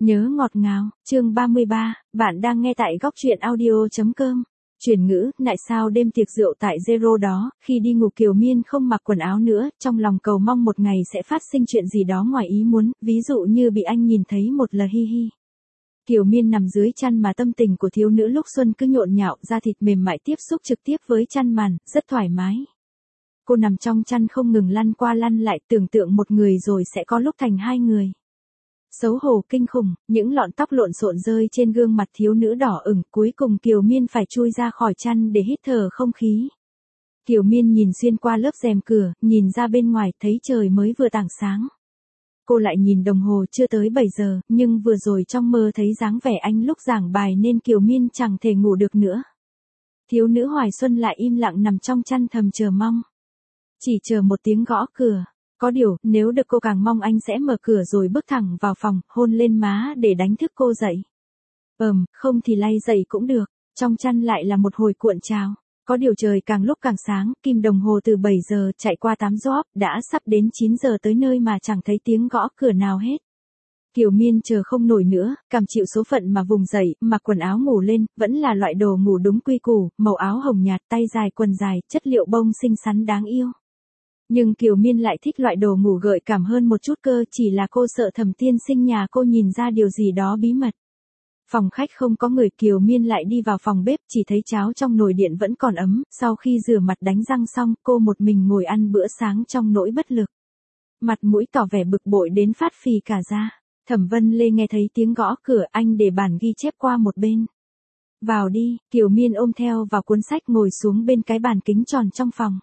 Nhớ ngọt ngào, chương 33, bạn đang nghe tại góc truyện audio.com. Chuyển ngữ, tại sao đêm tiệc rượu tại Zero đó, khi đi ngủ Kiều Miên không mặc quần áo nữa, trong lòng cầu mong một ngày sẽ phát sinh chuyện gì đó ngoài ý muốn, ví dụ như bị anh nhìn thấy một là hi hi. Kiều Miên nằm dưới chăn mà tâm tình của thiếu nữ lúc xuân cứ nhộn nhạo, da thịt mềm mại tiếp xúc trực tiếp với chăn màn, rất thoải mái. Cô nằm trong chăn không ngừng lăn qua lăn lại, tưởng tượng một người rồi sẽ có lúc thành hai người. Xấu hổ kinh khủng, những lọn tóc lộn xộn rơi trên gương mặt thiếu nữ đỏ ửng, cuối cùng Kiều Miên phải chui ra khỏi chăn để hít thở không khí. Kiều Miên nhìn xuyên qua lớp rèm cửa, nhìn ra bên ngoài thấy trời mới vừa tảng sáng. Cô lại nhìn đồng hồ chưa tới 7 giờ, nhưng vừa rồi trong mơ thấy dáng vẻ anh lúc giảng bài nên Kiều Miên chẳng thể ngủ được nữa. Thiếu nữ Hoài Xuân lại im lặng nằm trong chăn thầm chờ mong. Chỉ chờ một tiếng gõ cửa. Có điều, nếu được cô càng mong anh sẽ mở cửa rồi bước thẳng vào phòng, hôn lên má để đánh thức cô dậy. Không thì lay dậy cũng được, trong chăn lại là một hồi cuộn trào. Có điều trời càng lúc càng sáng, kim đồng hồ từ 7 giờ chạy qua 8 gióp, đã sắp đến 9 giờ tới nơi mà chẳng thấy tiếng gõ cửa nào hết. Kiều Miên chờ không nổi nữa, cam chịu số phận mà vùng dậy, mặc quần áo ngủ lên, vẫn là loại đồ ngủ đúng quy củ, màu áo hồng nhạt, tay dài quần dài, chất liệu bông xinh xắn đáng yêu. Nhưng Kiều Miên lại thích loại đồ ngủ gợi cảm hơn một chút cơ, chỉ là cô sợ Thẩm tiên sinh nhà cô nhìn ra điều gì đó bí mật. Phòng khách không có người, Kiều Miên lại đi vào phòng bếp, chỉ thấy cháo trong nồi điện vẫn còn ấm, sau khi rửa mặt đánh răng xong, cô một mình ngồi ăn bữa sáng trong nỗi bất lực. Mặt mũi tỏ vẻ bực bội đến phát phì cả da. Thẩm Vân Lê nghe thấy tiếng gõ cửa, anh để bản ghi chép qua một bên. Vào đi, Kiều Miên ôm theo vào cuốn sách ngồi xuống bên cái bàn kính tròn trong phòng.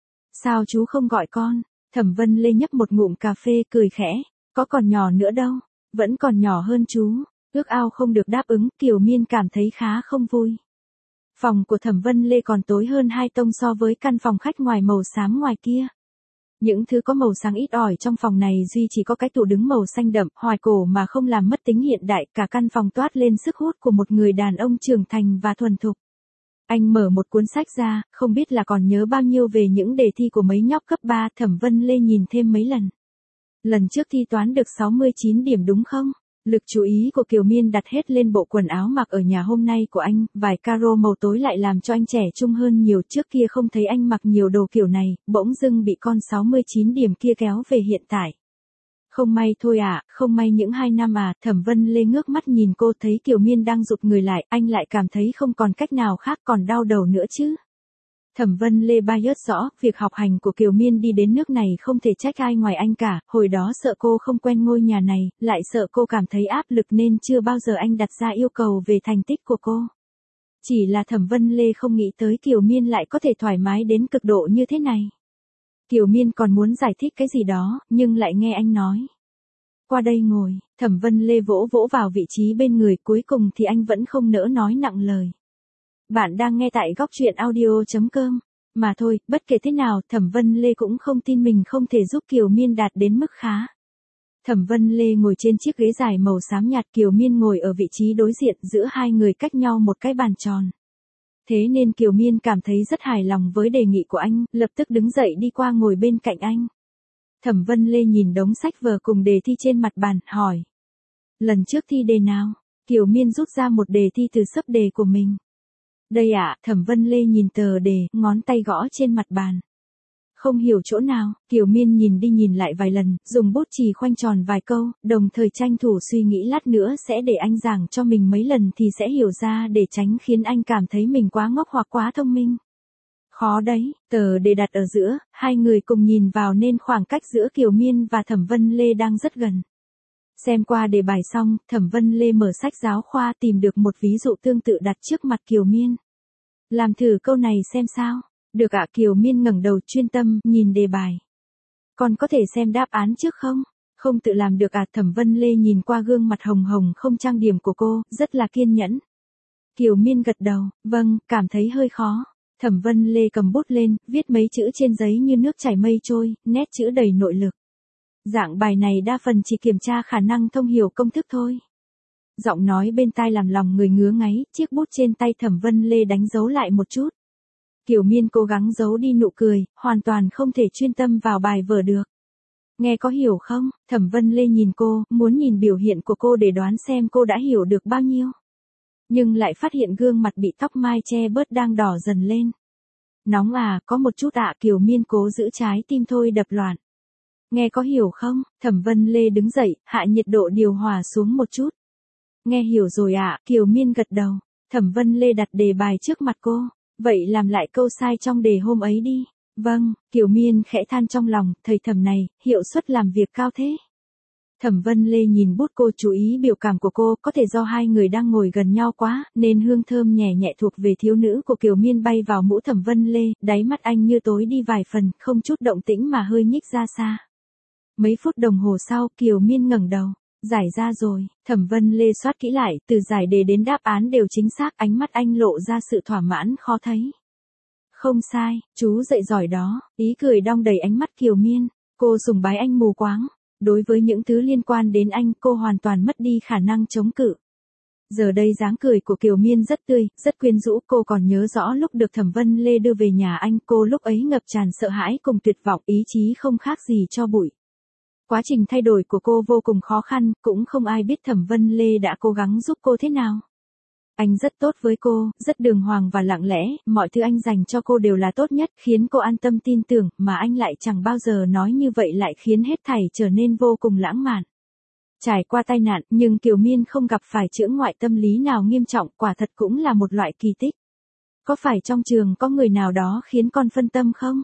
Sao chú không gọi con? Thẩm Vân Lê nhấp một ngụm cà phê cười khẽ. Có còn nhỏ nữa đâu, vẫn còn nhỏ hơn chú. Ước ao không được đáp ứng, Kiều Miên cảm thấy khá không vui. Phòng của Thẩm Vân Lê còn tối hơn 2 tông so với căn phòng khách ngoài màu xám ngoài kia. Những thứ có màu sáng ít ỏi trong phòng này duy chỉ có cái tủ đứng màu xanh đậm, hoài cổ mà không làm mất tính hiện đại, cả căn phòng toát lên sức hút của một người đàn ông trưởng thành và thuần thục. Anh mở một cuốn sách ra, không biết là còn nhớ bao nhiêu về những đề thi của mấy nhóc cấp 3, Thẩm Vân Lê nhìn thêm mấy lần. Lần trước thi toán được 69 điểm đúng không? Lực chú ý của Kiều Miên đặt hết lên bộ quần áo mặc ở nhà hôm nay của anh, vài caro màu tối lại làm cho anh trẻ trung hơn nhiều, trước kia không thấy anh mặc nhiều đồ kiểu này, bỗng dưng bị con 69 điểm kia kéo về hiện tại. Không may thôi à, không may những 2 năm à, Thẩm Vân Lê ngước mắt nhìn cô thấy Kiều Miên đang rụt người lại, anh lại cảm thấy không còn cách nào khác, còn đau đầu nữa chứ. Thẩm Vân Lê bayớt rõ, việc học hành của Kiều Miên đi đến nước này không thể trách ai ngoài anh cả, hồi đó sợ cô không quen ngôi nhà này, lại sợ cô cảm thấy áp lực nên chưa bao giờ anh đặt ra yêu cầu về thành tích của cô. Chỉ là Thẩm Vân Lê không nghĩ tới Kiều Miên lại có thể thoải mái đến cực độ như thế này. Kiều Miên còn muốn giải thích cái gì đó, nhưng lại nghe anh nói. Qua đây ngồi, Thẩm Vân Lê vỗ vỗ vào vị trí bên người, cuối cùng thì anh vẫn không nỡ nói nặng lời. Bạn đang nghe tại góc truyện audio.com. Mà thôi, bất kể thế nào, Thẩm Vân Lê cũng không tin mình không thể giúp Kiều Miên đạt đến mức khá. Thẩm Vân Lê ngồi trên chiếc ghế dài màu xám nhạt, Kiều Miên ngồi ở vị trí đối diện, giữa hai người cách nhau một cái bàn tròn. Thế nên Kiều Miên cảm thấy rất hài lòng với đề nghị của anh, lập tức đứng dậy đi qua ngồi bên cạnh anh. Thẩm Vân Lê nhìn đống sách vở cùng đề thi trên mặt bàn, hỏi. Lần trước thi đề nào? Kiều Miên rút ra một đề thi từ sấp đề của mình. Đây ạ, Thẩm Vân Lê nhìn tờ đề, ngón tay gõ trên mặt bàn. Không hiểu chỗ nào, Kiều Miên nhìn đi nhìn lại vài lần, dùng bút chì khoanh tròn vài câu, đồng thời tranh thủ suy nghĩ lát nữa sẽ để anh giảng cho mình mấy lần thì sẽ hiểu ra, để tránh khiến anh cảm thấy mình quá ngốc hoặc quá thông minh. Khó đấy, tờ đề đặt ở giữa, hai người cùng nhìn vào nên khoảng cách giữa Kiều Miên và Thẩm Vân Lê đang rất gần. Xem qua đề bài xong, Thẩm Vân Lê mở sách giáo khoa tìm được một ví dụ tương tự đặt trước mặt Kiều Miên. Làm thử câu này xem sao. Được ạ. Kiều Miên ngẩng đầu chuyên tâm, nhìn đề bài. Còn có thể xem đáp án trước không? Không tự làm được à? Thẩm Vân Lê nhìn qua gương mặt hồng hồng không trang điểm của cô, rất là kiên nhẫn. Kiều Miên gật đầu, vâng, cảm thấy hơi khó. Thẩm Vân Lê cầm bút lên, viết mấy chữ trên giấy như nước chảy mây trôi, nét chữ đầy nội lực. Dạng bài này đa phần chỉ kiểm tra khả năng thông hiểu công thức thôi. Giọng nói bên tai làm lòng người ngứa ngáy, chiếc bút trên tay Thẩm Vân Lê đánh dấu lại một chút. Kiều Miên cố gắng giấu đi nụ cười, hoàn toàn không thể chuyên tâm vào bài vở được. Nghe có hiểu không? Thẩm Vân Lê nhìn cô, muốn nhìn biểu hiện của cô để đoán xem cô đã hiểu được bao nhiêu. Nhưng lại phát hiện gương mặt bị tóc mai che bớt đang đỏ dần lên. Nóng à, có một chút ạ. Kiều Miên cố giữ trái tim thôi đập loạn. Nghe có hiểu không? Thẩm Vân Lê đứng dậy, hạ nhiệt độ điều hòa xuống một chút. Nghe hiểu rồi ạ. Kiều Miên gật đầu. Thẩm Vân Lê đặt đề bài trước mặt cô. Vậy làm lại câu sai trong đề hôm ấy đi. Vâng, Kiều Miên khẽ than trong lòng, thầy Thẩm này, hiệu suất làm việc cao thế. Thẩm Vân Lê nhìn bút cô, chú ý biểu cảm của cô, có thể do hai người đang ngồi gần nhau quá, nên hương thơm nhẹ nhẹ thuộc về thiếu nữ của Kiều Miên bay vào mũi Thẩm Vân Lê, đáy mắt anh như tối đi vài phần, không chút động tĩnh mà hơi nhích ra xa. Mấy phút đồng hồ sau, Kiều Miên ngẩng đầu. Giải ra rồi, Thẩm Vân Lê soát kỹ lại, từ giải đề đến đáp án đều chính xác, ánh mắt anh lộ ra sự thỏa mãn khó thấy. Không sai, chú dạy giỏi đó, ý cười đong đầy ánh mắt Kiều Miên, cô sùng bái anh mù quáng. Đối với những thứ liên quan đến anh, cô hoàn toàn mất đi khả năng chống cự. Giờ đây dáng cười của Kiều Miên rất tươi, rất quyến rũ, cô còn nhớ rõ lúc được Thẩm Vân Lê đưa về nhà anh, cô lúc ấy ngập tràn sợ hãi cùng tuyệt vọng, ý chí không khác gì cho bụi. Quá trình thay đổi của cô vô cùng khó khăn, cũng không ai biết Thẩm Vân Lê đã cố gắng giúp cô thế nào. Anh rất tốt với cô, rất đường hoàng và lặng lẽ, mọi thứ anh dành cho cô đều là tốt nhất, khiến cô an tâm tin tưởng, mà anh lại chẳng bao giờ nói như vậy lại khiến hết thảy trở nên vô cùng lãng mạn. Trải qua tai nạn, nhưng Kiều Miên không gặp phải chướng ngại tâm lý nào nghiêm trọng, quả thật cũng là một loại kỳ tích. Có phải trong trường có người nào đó khiến con phân tâm không?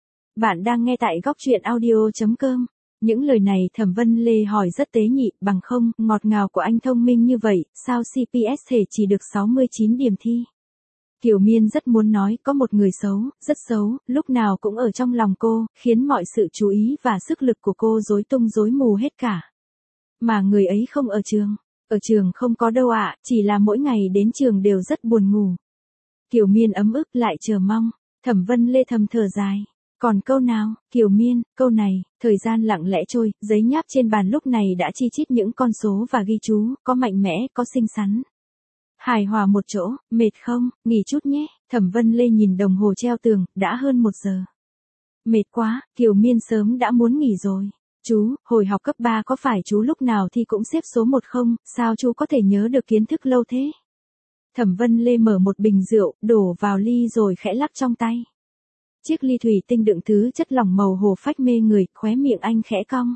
Bạn đang nghe tại góc truyện audio.com. Những lời này Thẩm Vân Lê hỏi rất tế nhị, bằng không, ngọt ngào của anh thông minh như vậy, sao CPS thể chỉ được 69 điểm thi. Kiều Miên rất muốn nói, có một người xấu, rất xấu, lúc nào cũng ở trong lòng cô, khiến mọi sự chú ý và sức lực của cô rối tung rối mù hết cả. Mà người ấy không ở trường không có đâu ạ, chỉ là mỗi ngày đến trường đều rất buồn ngủ. Kiều Miên ấm ức lại chờ mong, Thẩm Vân Lê thầm thở dài. Còn câu nào, Kiều Miên, câu này, thời gian lặng lẽ trôi, giấy nháp trên bàn lúc này đã chi chít những con số và ghi chú, có mạnh mẽ, có xinh xắn. Hài hòa một chỗ, mệt không, nghỉ chút nhé, Thẩm Vân Lê nhìn đồng hồ treo tường, đã hơn 1 giờ. Mệt quá, Kiều Miên sớm đã muốn nghỉ rồi. Chú, hồi học cấp 3 có phải chú lúc nào thì cũng xếp số 1 không, sao chú có thể nhớ được kiến thức lâu thế? Thẩm Vân Lê mở một bình rượu, đổ vào ly rồi khẽ lắc trong tay. Chiếc ly thủy tinh đựng thứ chất lỏng màu hồ phách mê người, khóe miệng anh khẽ cong.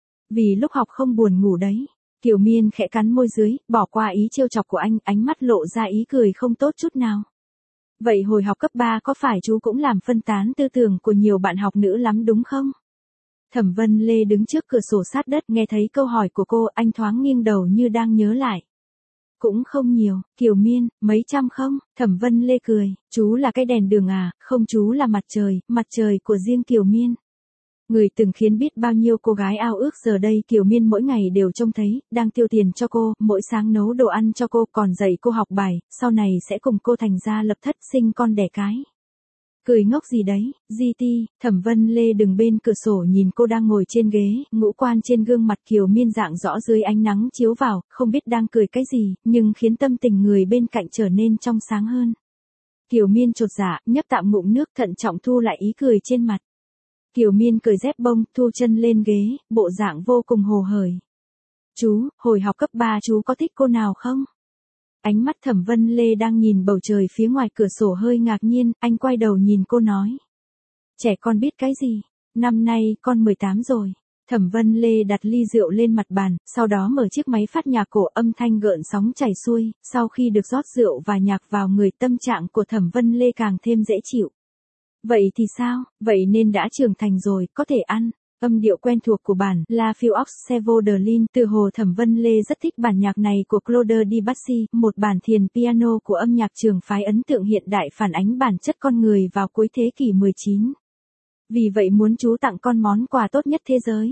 Vì lúc học không buồn ngủ đấy. Kiều Miên khẽ cắn môi dưới, bỏ qua ý trêu chọc của anh, ánh mắt lộ ra ý cười không tốt chút nào. Vậy hồi học cấp 3 có phải chú cũng làm phân tán tư tưởng của nhiều bạn học nữ lắm đúng không? Thẩm Vân Lê đứng trước cửa sổ sát đất, nghe thấy câu hỏi của cô, anh thoáng nghiêng đầu như đang nhớ lại. Cũng không nhiều, Kiều Miên, mấy trăm không? Thẩm Vân Lê cười, chú là cái đèn đường à, không chú là mặt trời của riêng Kiều Miên. Người từng khiến biết bao nhiêu cô gái ao ước giờ đây Kiều Miên mỗi ngày đều trông thấy, đang tiêu tiền cho cô, mỗi sáng nấu đồ ăn cho cô, còn dạy cô học bài, sau này sẽ cùng cô thành gia lập thất sinh con đẻ cái. Cười ngốc gì đấy, GT, Thẩm Vân Lê đứng bên cửa sổ nhìn cô đang ngồi trên ghế, ngũ quan trên gương mặt Kiều Miên rạng rõ dưới ánh nắng chiếu vào, không biết đang cười cái gì, nhưng khiến tâm tình người bên cạnh trở nên trong sáng hơn. Kiều Miên chột dạ, nhấp tạm ngụm nước thận trọng thu lại ý cười trên mặt. Kiều Miên cởi dép bông, thu chân lên ghế, bộ dạng vô cùng hồ hởi. Chú, hồi học cấp 3 chú có thích cô nào không? Ánh mắt Thẩm Vân Lê đang nhìn bầu trời phía ngoài cửa sổ hơi ngạc nhiên, anh quay đầu nhìn cô nói. Trẻ con biết cái gì? Năm nay con 18 rồi. Thẩm Vân Lê đặt ly rượu lên mặt bàn, sau đó mở chiếc máy phát nhạc cổ, âm thanh gợn sóng chảy xuôi, sau khi được rót rượu và nhạc vào người, tâm trạng của Thẩm Vân Lê càng thêm dễ chịu. Vậy thì sao, vậy nên đã trưởng thành rồi, có thể ăn. Âm điệu quen thuộc của bản La Philaux Sevoderlin, từ hồ Thẩm Vân Lê rất thích bản nhạc này của Claude Debussy, một bản thiền piano của âm nhạc trường phái ấn tượng hiện đại phản ánh bản chất con người vào cuối thế kỷ 19. Vì vậy muốn chú tặng con món quà tốt nhất thế giới.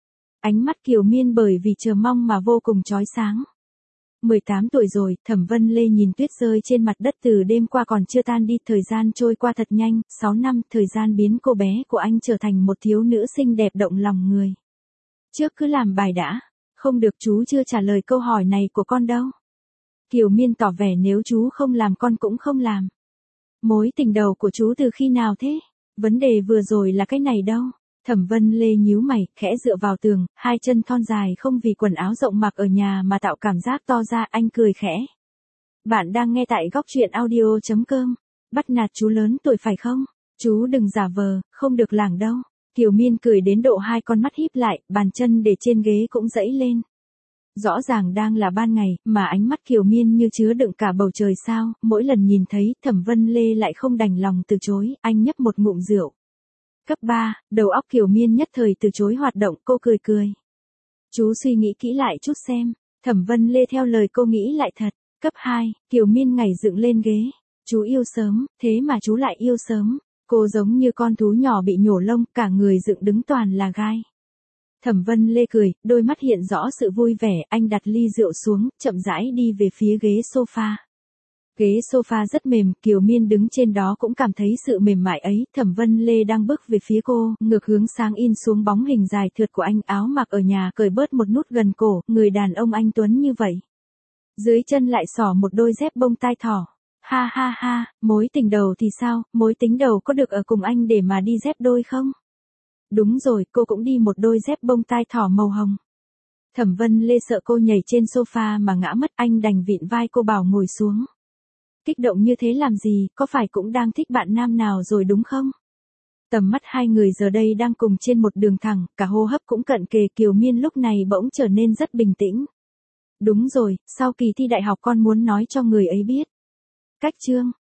Ánh mắt Kiều Miên bởi vì chờ mong mà vô cùng chói sáng. 18 tuổi rồi, Thẩm Vân Lê nhìn tuyết rơi trên mặt đất từ đêm qua còn chưa tan đi, thời gian trôi qua thật nhanh, 6 năm, thời gian biến cô bé của anh trở thành một thiếu nữ xinh đẹp động lòng người. Trước cứ làm bài đã, không được, chú chưa trả lời câu hỏi này của con đâu. Kiều Miên tỏ vẻ nếu chú không làm con cũng không làm. Mối tình đầu của chú từ khi nào thế? Vấn đề vừa rồi là cái này đâu. Thẩm Vân Lê nhíu mày, khẽ dựa vào tường, hai chân thon dài không vì quần áo rộng mặc ở nhà mà tạo cảm giác to ra, anh cười khẽ. Bạn đang nghe tại góc truyện audio.com. Bắt nạt chú lớn tuổi phải không? Chú đừng giả vờ, không được lảng đâu. Kiều Miên cười đến độ hai con mắt híp lại, bàn chân để trên ghế cũng dẫy lên. Rõ ràng đang là ban ngày, mà ánh mắt Kiều Miên như chứa đựng cả bầu trời sao, mỗi lần nhìn thấy, Thẩm Vân Lê lại không đành lòng từ chối, anh nhấp một ngụm rượu. Cấp 3, đầu óc Kiều Miên nhất thời từ chối hoạt động, cô cười cười. Chú suy nghĩ kỹ lại chút xem. Thẩm Vân Lê theo lời cô nghĩ lại thật. Cấp 2, Kiều Miên nhảy dựng lên ghế. Chú yêu sớm, thế mà chú lại yêu sớm. Cô giống như con thú nhỏ bị nhổ lông, cả người dựng đứng toàn là gai. Thẩm Vân Lê cười, đôi mắt hiện rõ sự vui vẻ, anh đặt ly rượu xuống, chậm rãi đi về phía ghế sofa. Ghế sofa rất mềm, Kiều Miên đứng trên đó cũng cảm thấy sự mềm mại ấy, Thẩm Vân Lê đang bước về phía cô, ngược hướng sáng in xuống bóng hình dài thượt của anh, áo mặc ở nhà cởi bớt một nút gần cổ, người đàn ông anh tuấn như vậy. Dưới chân lại xỏ một đôi dép bông tai thỏ. Ha ha ha, mối tình đầu thì sao, mối tính đầu có được ở cùng anh để mà đi dép đôi không? Đúng rồi, cô cũng đi một đôi dép bông tai thỏ màu hồng. Thẩm Vân Lê sợ cô nhảy trên sofa mà ngã mất, anh đành vịn vai cô bảo ngồi xuống. Kích động như thế làm gì, có phải cũng đang thích bạn nam nào rồi đúng không? Tầm mắt hai người giờ đây đang cùng trên một đường thẳng, cả hô hấp cũng cận kề, Kiều Miên lúc này bỗng trở nên rất bình tĩnh. Đúng rồi, sau kỳ thi đại học con muốn nói cho người ấy biết. Cách chương